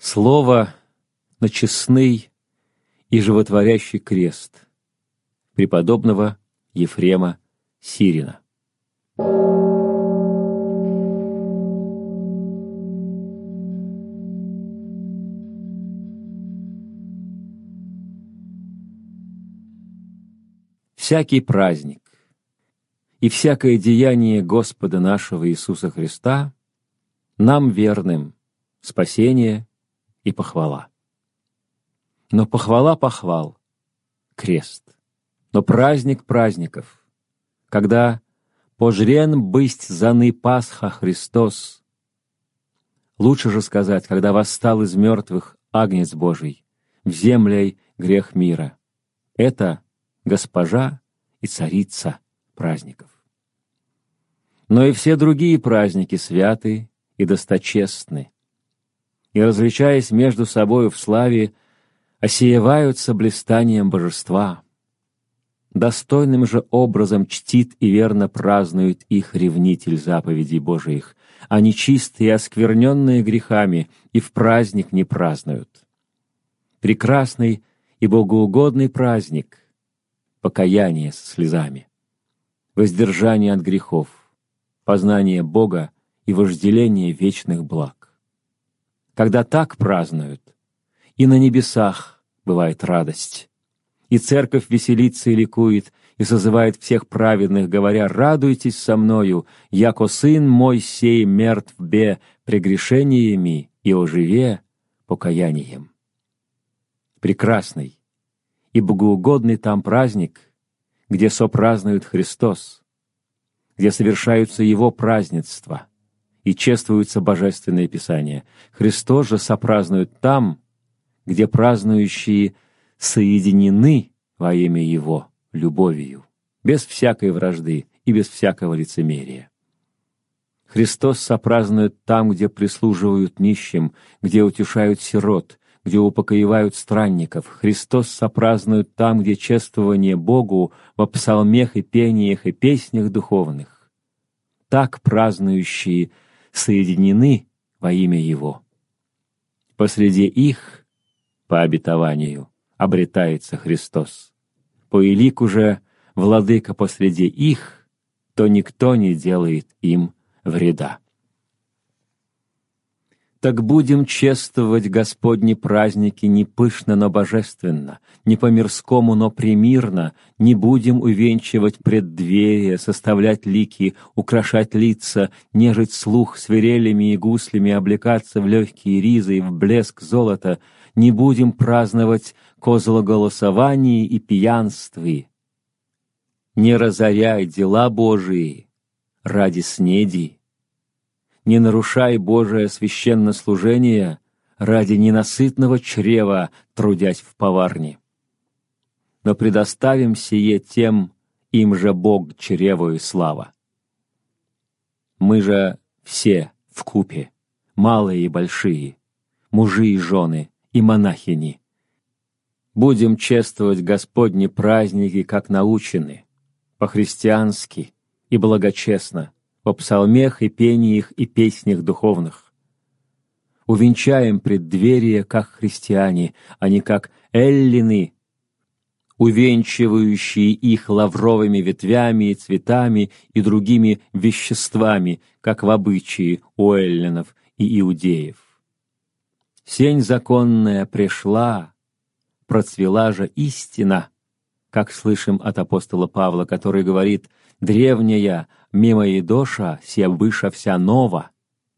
Слово на честный и животворящий крест преподобного Ефрема Сирина. Всякий праздник и всякое деяние Господа нашего Иисуса Христа нам верным спасение и похвала. Но похвала похвал — крест. Но праздник праздников, когда пожрен бысть заны Пасха Христос, лучше же сказать, когда восстал из мертвых Агнец Божий, вземляй грех мира. Это госпожа и царица праздников. Но и все другие праздники святы и досточестны, и, различаясь между собою в славе, осеяваются блистанием божества. Достойным же образом чтит и верно празднует их ревнитель заповедей Божиих, а нечистые и оскверненные грехами и в праздник не празднуют. Прекрасный и богоугодный праздник — покаяние со слезами, воздержание от грехов, познание Бога и вожделение вечных благ. Когда так празднуют, и на небесах бывает радость, и церковь веселится и ликует, и созывает всех праведных, говоря: «Радуйтесь со мною, яко сын мой сей мертв бе прегрешениями и оживе покаянием». Прекрасный и богоугодный там праздник, где сопразднует Христос, где совершаются Его празднества и чествуются Божественные Писания. Христос же сопразднует там, где празднующие соединены во имя Его любовью, без всякой вражды и без всякого лицемерия. Христос сопразднует там, где прислуживают нищим, где утешают сирот, где упокоивают странников. Христос сопразднует там, где чествование Богу во псалмех и пениях и песнях духовных. Так празднующие соединены во имя Его. Посреди их, по обетованию, обретается Христос. По элику же владыка посреди их, то никто не делает им вреда. Так будем чествовать Господни праздники не пышно, но божественно, не по-мирскому, но премирно, не будем увенчивать преддверия, составлять лики, украшать лица, нежить слух свирелями и гуслями, облекаться в легкие ризы и в блеск золота, не будем праздновать козлоголосовании и пьянстве. Не разоряй дела Божии ради снеди, не нарушай Божие священнослужение ради ненасытного чрева, трудясь в поварне. Но предоставим сие тем, им же Бог чреву и слава. Мы же все вкупе, малые и большие, мужи и жены, и монахини, будем чествовать Господни праздники, как научены, по-христиански и благочестно, по псалмех и пениях и песнях духовных. Увенчаем преддверие, как христиане, а не как эллины, увенчивающие их лавровыми ветвями и цветами и другими веществами, как в обычае у эллинов и иудеев. Сень законная пришла, процвела же истина, как слышим от апостола Павла, который говорит: «Древняя, мимо едоша, се быша вся нова».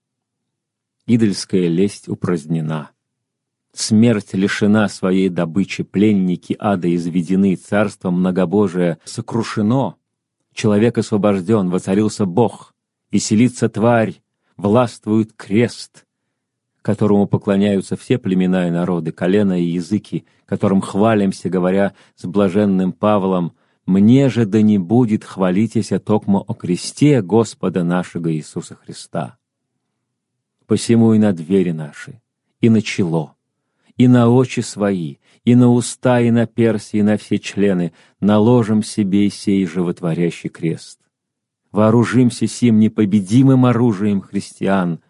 Идольская лесть упразднена. Смерть лишена своей добычи, пленники ада изведены, царство многобожие сокрушено, человек освобожден, воцарился Бог, веселится тварь, властвует крест, которому поклоняются все племена и народы, колена и языки, которым хвалимся, говоря с блаженным Павлом: «Мне же да не будет хвалитеся токмо о кресте Господа нашего Иисуса Христа». Посему и на двери наши, и на чело, и на очи свои, и на уста, и на перси, и на все члены наложим себе сей животворящий крест. Вооружимся сим непобедимым оружием христиан,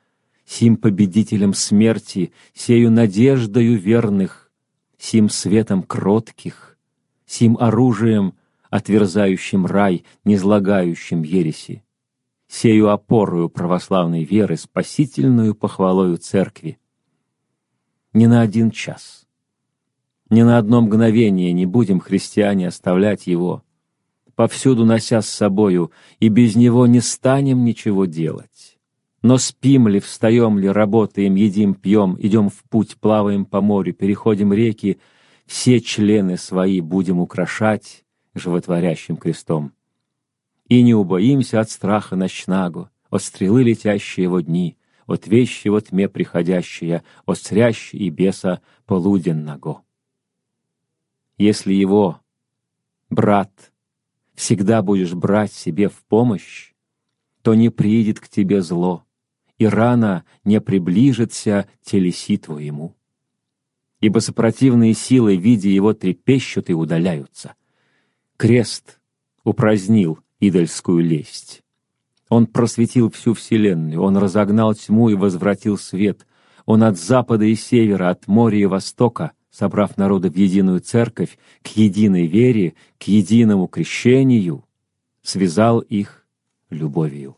сим победителем смерти, сею надеждою верных, сим светом кротких, сим оружием, отверзающим рай, низлагающим ереси, сею опорою православной веры, спасительную похвалою церкви. Ни на один час, ни на одно мгновение не будем, христиане, оставлять его, повсюду нося с собою, и без него не станем ничего делать. Но спим ли, встаем ли, работаем, едим, пьем, идем в путь, плаваем по морю, переходим реки, все члены свои будем украшать животворящим крестом. И не убоимся от страха ночнагу, от стрелы летящие во дни, от вещи во тьме приходящие, от срящи и беса полуденного. Если его, брат, всегда будешь брать себе в помощь, то не приидет к тебе зло, и рано не приближится телеси твоему. Ибо сопротивные силы, видя его, трепещут и удаляются. Крест упразднил идольскую лесть. Он просветил всю вселенную, он разогнал тьму и возвратил свет. Он от запада и севера, от моря и востока, собрав народы в единую церковь, к единой вере, к единому крещению, связал их любовью.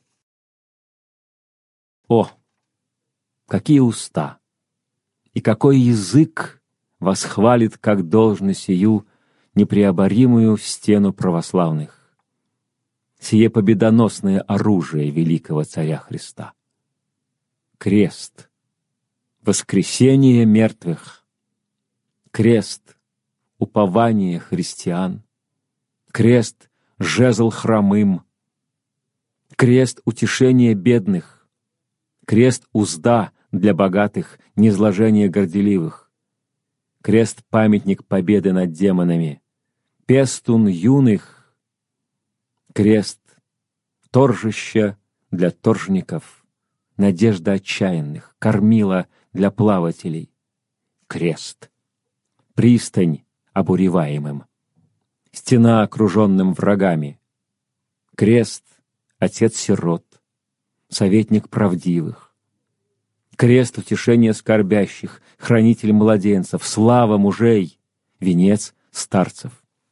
О, какие уста! И какой язык восхвалит, как должно сию непреоборимую стену православных! Сие победоносное оружие великого Царя Христа. Крест, воскресение мертвых, крест, упование христиан, крест, жезл хромым, крест, утешение бедных, крест, узда для богатых, низложение горделивых, крест, памятник победы над демонами, пестун юных, крест, торжище для торжников, надежда отчаянных, кормила для плавателей, крест, пристань обуреваемым, стена, окруженным врагами, крест, отец сирот, советник правдивых, крест, утешение скорбящих, хранитель младенцев, слава мужей, венец старцев,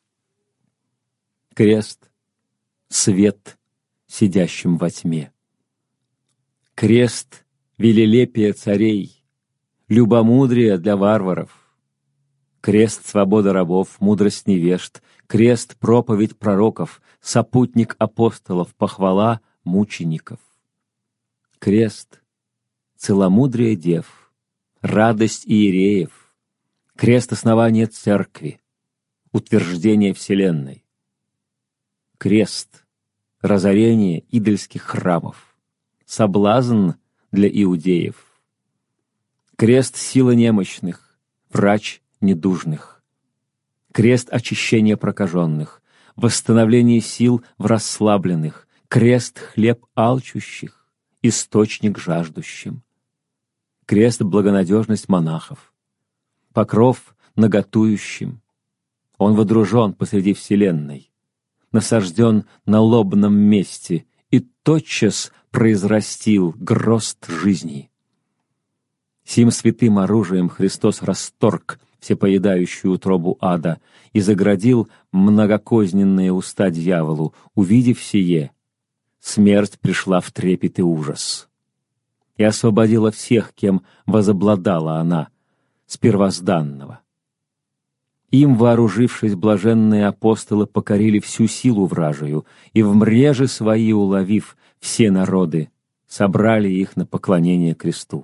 крест, свет сидящим во тьме, крест, велелепие царей, любомудрие для варваров, крест, свобода рабов, мудрость невежд, крест, проповедь пророков, сопутник апостолов, похвала мучеников, крест, целомудрие дев, радость иереев, крест, основание церкви, утверждение вселенной, крест, разорение идольских храмов, соблазн для иудеев, крест, сила немощных, врач недужных, крест, очищение прокаженных, восстановление сил в расслабленных, крест, хлеб алчущих, источник жаждущим, крест, благонадежность монахов, покров наготующим. Он водружен посреди вселенной, насажден на лобном месте и тотчас произрастил грозд жизни. Сим святым оружием Христос расторг всепоедающую утробу ада и заградил многокозненные уста дьяволу. Увидев сие, смерть пришла в трепет и ужас и освободила всех, кем возобладала она, с первозданного. Им, вооружившись, блаженные апостолы покорили всю силу вражию, и в мрежи свои уловив все народы, собрали их на поклонение кресту.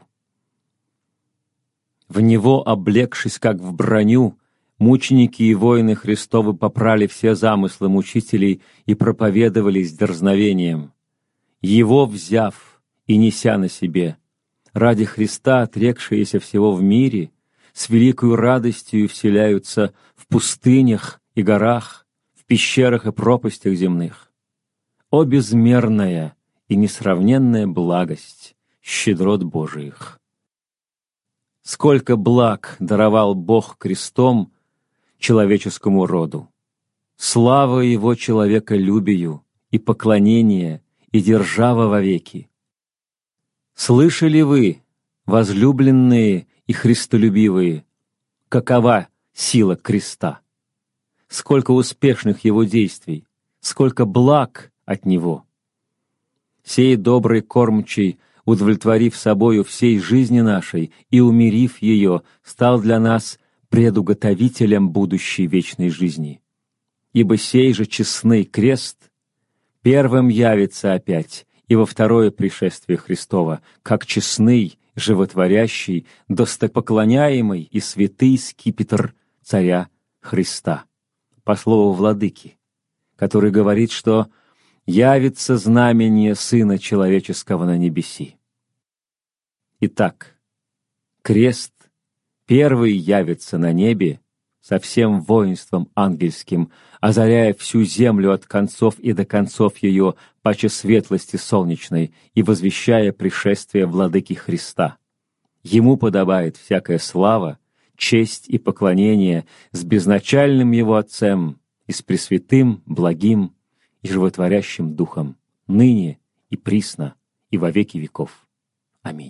В него, облегшись как в броню, мученики и воины Христовы попрали все замыслы мучителей и проповедовали с дерзновением. Его взяв и неся на себе, ради Христа, отрекшиеся всего в мире, с великою радостью вселяются в пустынях и горах, в пещерах и пропастях земных. О безмерная и несравненная благость, щедрот Божиих! Сколько благ даровал Бог крестом человеческому роду! Слава Его человеколюбию и поклонение, и держава вовеки! Слышали вы, Возлюбленные и христолюбивые, какова сила креста? Сколько успешных его действий, сколько благ от него! Сей добрый кормчий, удовлетворив собою всей жизни нашей и умерив ее, стал для нас предуготовителем будущей вечной жизни. Ибо сей же честный крест первым явится опять и во второе пришествие Христова, как честный, животворящий, достопоклоняемый и святый скипетр царя Христа, по слову владыки, который говорит, что явится знамение Сына Человеческого на небеси. Итак, крест первый явится на небе со всем воинством ангельским, озаряя всю землю от концов и до концов ее паче светлости солнечной и возвещая пришествие Владыки Христа. Ему подобает всякая слава, честь и поклонение с безначальным его Отцем и с пресвятым, благим и животворящим Духом, ныне и присно и во веки веков. Аминь.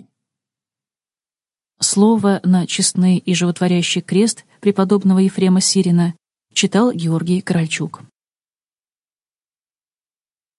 Слово на честный и животворящий крест преподобного Ефрема Сирина читал Георгий Корольчук.